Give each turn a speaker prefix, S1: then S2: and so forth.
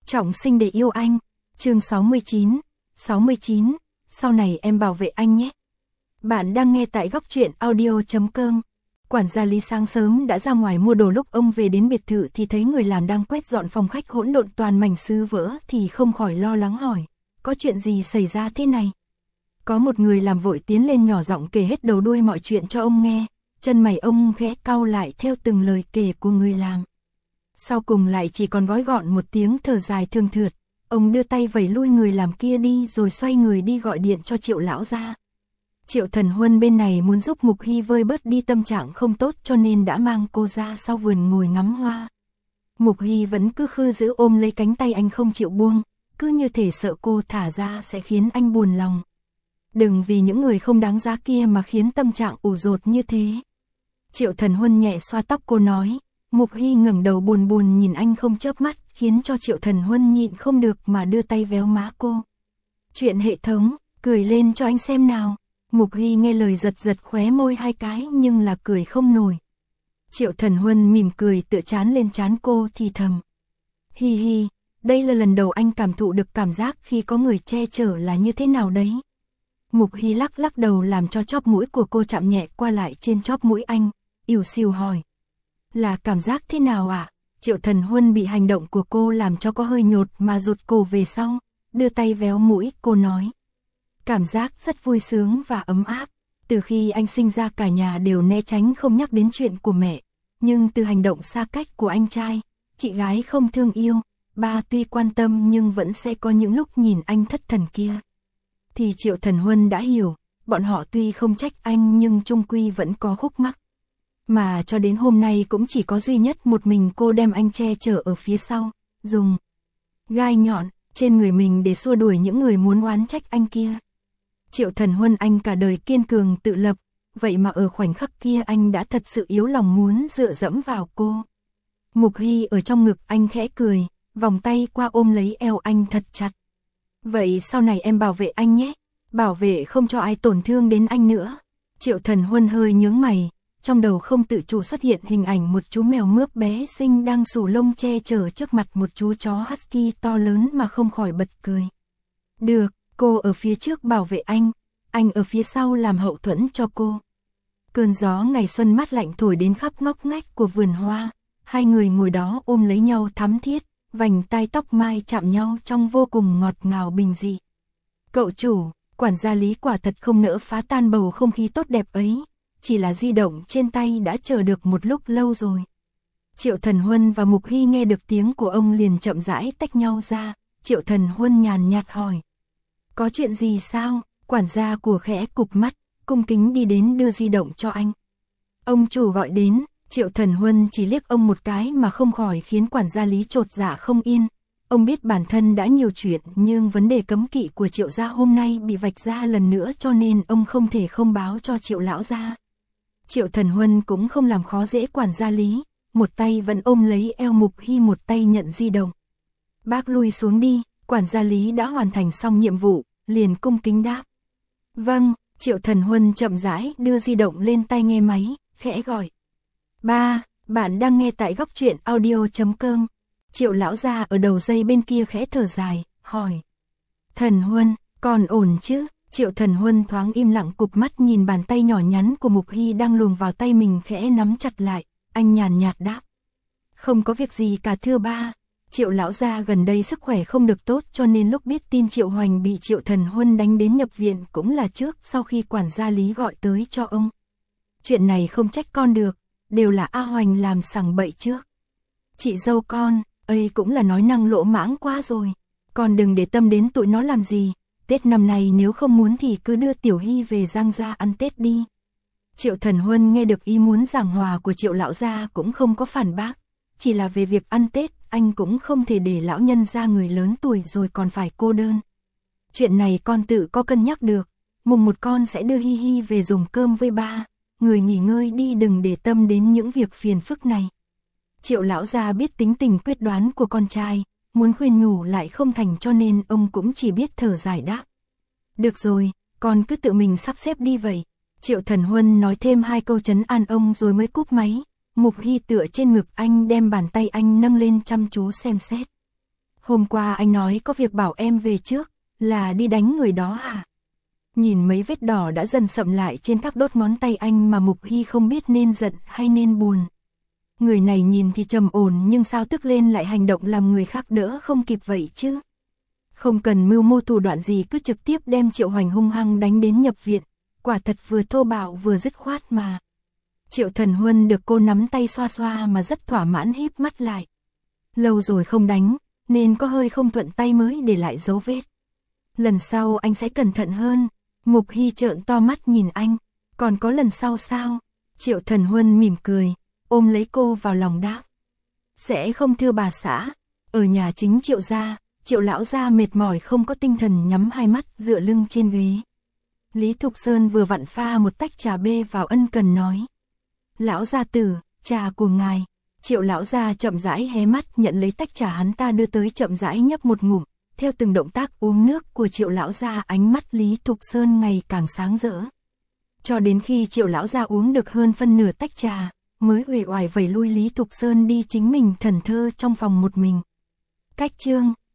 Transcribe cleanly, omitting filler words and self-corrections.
S1: Trọng sinh để yêu anh, chương 69, sau này em bảo vệ anh nhé. Bạn đang nghe tại góc truyện audio.com. Quản gia Lý sáng sớm đã ra ngoài mua đồ, lúc ông về đến biệt thự thì thấy người làm đang quét dọn phòng khách hỗn độn toàn mảnh sứ vỡ thì không khỏi lo lắng hỏi, có chuyện gì xảy ra thế này? Có một người làm vội tiến lên nhỏ giọng kể hết đầu đuôi mọi chuyện cho ông nghe, chân mày ông khẽ cau lại theo từng lời kể của người làm. Sau cùng lại chỉ còn gói gọn một tiếng thở dài thương thượt, ông đưa tay vẩy lui người làm kia đi rồi xoay người đi gọi điện cho Triệu lão gia. Triệu Thần Huân bên này muốn giúp Mục Hy vơi bớt đi tâm trạng không tốt cho nên đã mang cô ra sau vườn ngồi ngắm hoa. Mục Hy vẫn cứ khư giữ ôm lấy cánh tay anh không chịu buông, cứ như thể sợ cô thả ra sẽ khiến anh buồn lòng. Đừng vì những người không đáng giá kia mà khiến tâm trạng ủ rột như thế. Triệu Thần Huân nhẹ xoa tóc cô nói. Mục Hy ngẩng đầu buồn buồn nhìn anh không chớp mắt, khiến cho Triệu Thần Huân nhịn không được mà đưa tay véo má cô. Chuyện hệ thống, cười lên cho anh xem nào. Mục Hy nghe lời giật giật khóe môi hai cái nhưng là cười không nổi. Triệu Thần Huân mỉm cười tựa trán lên trán cô thì thầm. Hi hi, đây là lần đầu anh cảm thụ được cảm giác khi có người che chở là như thế nào đấy. Mục Hy lắc lắc đầu làm cho chóp mũi của cô chạm nhẹ qua lại trên chóp mũi anh, ỉu xìu hỏi. Là cảm giác thế nào ạ? Triệu Thần Huân bị hành động của cô làm cho có hơi nhột mà rụt cổ về sau, đưa tay véo mũi cô nói. Cảm giác rất vui sướng và ấm áp, từ khi anh sinh ra cả nhà đều né tránh không nhắc đến chuyện của mẹ, nhưng từ hành động xa cách của anh trai, chị gái không thương yêu, ba tuy quan tâm nhưng vẫn sẽ có những lúc nhìn anh thất thần kia. Thì Triệu Thần Huân đã hiểu, bọn họ tuy không trách anh nhưng chung quy vẫn có khúc mắc. Mà cho đến hôm nay cũng chỉ có duy nhất một mình cô đem anh che chở ở phía sau, dùng gai nhọn trên người mình để xua đuổi những người muốn oán trách anh kia. Triệu Thần Huân anh cả đời kiên cường tự lập, vậy mà ở khoảnh khắc kia anh đã thật sự yếu lòng muốn dựa dẫm vào cô. Mục Hy ở trong ngực anh khẽ cười, vòng tay qua ôm lấy eo anh thật chặt. Vậy sau này em bảo vệ anh nhé, bảo vệ không cho ai tổn thương đến anh nữa. Triệu Thần Huân hơi nhướng mày. Trong đầu không tự chủ xuất hiện hình ảnh một chú mèo mướp bé xinh đang xù lông che chở trước mặt một chú chó husky to lớn mà không khỏi bật cười. Được, cô ở phía trước bảo vệ anh ở phía sau làm hậu thuẫn cho cô. Cơn gió ngày xuân mát lạnh thổi đến khắp ngóc ngách của vườn hoa, hai người ngồi đó ôm lấy nhau thắm thiết, vành tai tóc mai chạm nhau trong vô cùng ngọt ngào bình dị. Cậu chủ, quản gia Lý quả thật không nỡ phá tan bầu không khí tốt đẹp ấy. Chỉ là di động trên tay đã chờ được một lúc lâu rồi. Triệu Thần Huân và Mục Hy nghe được tiếng của ông liền chậm rãi tách nhau ra. Triệu Thần Huân nhàn nhạt hỏi. Có chuyện gì sao? Quản gia của khẽ cụp mắt, cung kính đi đến đưa di động cho anh. Ông chủ gọi đến. Triệu Thần Huân chỉ liếc ông một cái mà không khỏi khiến quản gia Lý chột dạ không yên. Ông biết bản thân đã nhiều chuyện nhưng vấn đề cấm kỵ của Triệu gia hôm nay bị vạch ra lần nữa cho nên ông không thể không báo cho Triệu lão gia. Triệu Thần Huân cũng không làm khó dễ quản gia Lý, một tay vẫn ôm lấy eo Mục Hy, một tay nhận di động. Bác lui xuống đi, quản gia Lý đã hoàn thành xong nhiệm vụ, liền cung kính đáp. Vâng, Triệu Thần Huân chậm rãi đưa di động lên tai nghe máy, khẽ gọi. Ba, bạn đang nghe tại góc truyện audio.com. Triệu lão gia ở đầu dây bên kia khẽ thở dài, hỏi. Thần Huân, còn ổn chứ? Triệu Thần Huân thoáng im lặng cụp mắt nhìn bàn tay nhỏ nhắn của Mục Hy đang luồn vào tay mình khẽ nắm chặt lại, anh nhàn nhạt đáp. Không có việc gì cả thưa ba. Triệu lão gia gần đây sức khỏe không được tốt cho nên lúc biết tin Triệu Hoành bị Triệu Thần Huân đánh đến nhập viện cũng là trước sau khi quản gia Lý gọi tới cho ông. Chuyện này không trách con được, đều là A Hoành làm sằng bậy trước. Chị dâu con, ấy cũng là nói năng lỗ mãng quá rồi, con đừng để tâm đến tụi nó làm gì. Tết năm nay nếu không muốn thì cứ đưa Tiểu Hy về Giang gia ăn Tết đi. Triệu Thần Huân nghe được ý muốn giảng hòa của Triệu lão gia cũng không có phản bác. Chỉ là về việc ăn Tết, anh cũng không thể để lão nhân gia người lớn tuổi rồi còn phải cô đơn. Chuyện này con tự có cân nhắc được. Mùng một con sẽ đưa Hi Hi về dùng cơm với ba. Người nghỉ ngơi đi, đừng để tâm đến những việc phiền phức này. Triệu lão gia biết tính tình quyết đoán của con trai. Muốn khuyên nhủ lại không thành cho nên ông cũng chỉ biết thở dài đáp. Được rồi, con cứ tự mình sắp xếp đi vậy. Triệu Thần Huân nói thêm hai câu trấn an ông rồi mới cúp máy. Mục Hy tựa trên ngực anh đem bàn tay anh nâng lên chăm chú xem xét. Hôm qua anh nói có việc bảo em về trước, là đi đánh người đó à? Nhìn mấy vết đỏ đã dần sậm lại trên các đốt ngón tay anh mà Mục Hy không biết nên giận hay nên buồn. Người này nhìn thì trầm ổn nhưng sao tức lên lại hành động làm người khác đỡ không kịp vậy chứ? Không cần mưu mô thủ đoạn gì cứ trực tiếp đem Triệu Hoành hung hăng đánh đến nhập viện, quả thật vừa thô bạo vừa dứt khoát mà. Triệu Thần Huân được cô nắm tay xoa xoa mà rất thỏa mãn híp mắt lại. Lâu rồi không đánh, nên có hơi không thuận tay mới để lại dấu vết. Lần sau anh sẽ cẩn thận hơn. Mục Hy trợn to mắt nhìn anh. Còn có lần sau sao? Triệu Thần Huân mỉm cười, ôm lấy cô vào lòng đáp. Sẽ không thưa bà xã. Ở nhà chính Triệu gia, Triệu lão gia mệt mỏi không có tinh thần nhắm hai mắt dựa lưng trên ghế. Lý Thục Sơn vừa vặn pha một tách trà bê vào ân cần nói. Lão gia tử, trà của ngài. Triệu lão gia chậm rãi hé mắt nhận lấy tách trà hắn ta đưa tới, chậm rãi nhấp một ngụm. Theo từng động tác uống nước của Triệu lão gia, ánh mắt Lý Thục Sơn ngày càng sáng rỡ. Cho đến khi Triệu lão gia uống được hơn phân nửa tách trà, mới uể oải vẩy lui Lý Thục Sơn đi chính mình thẫn thờ trong phòng một mình. Cách chương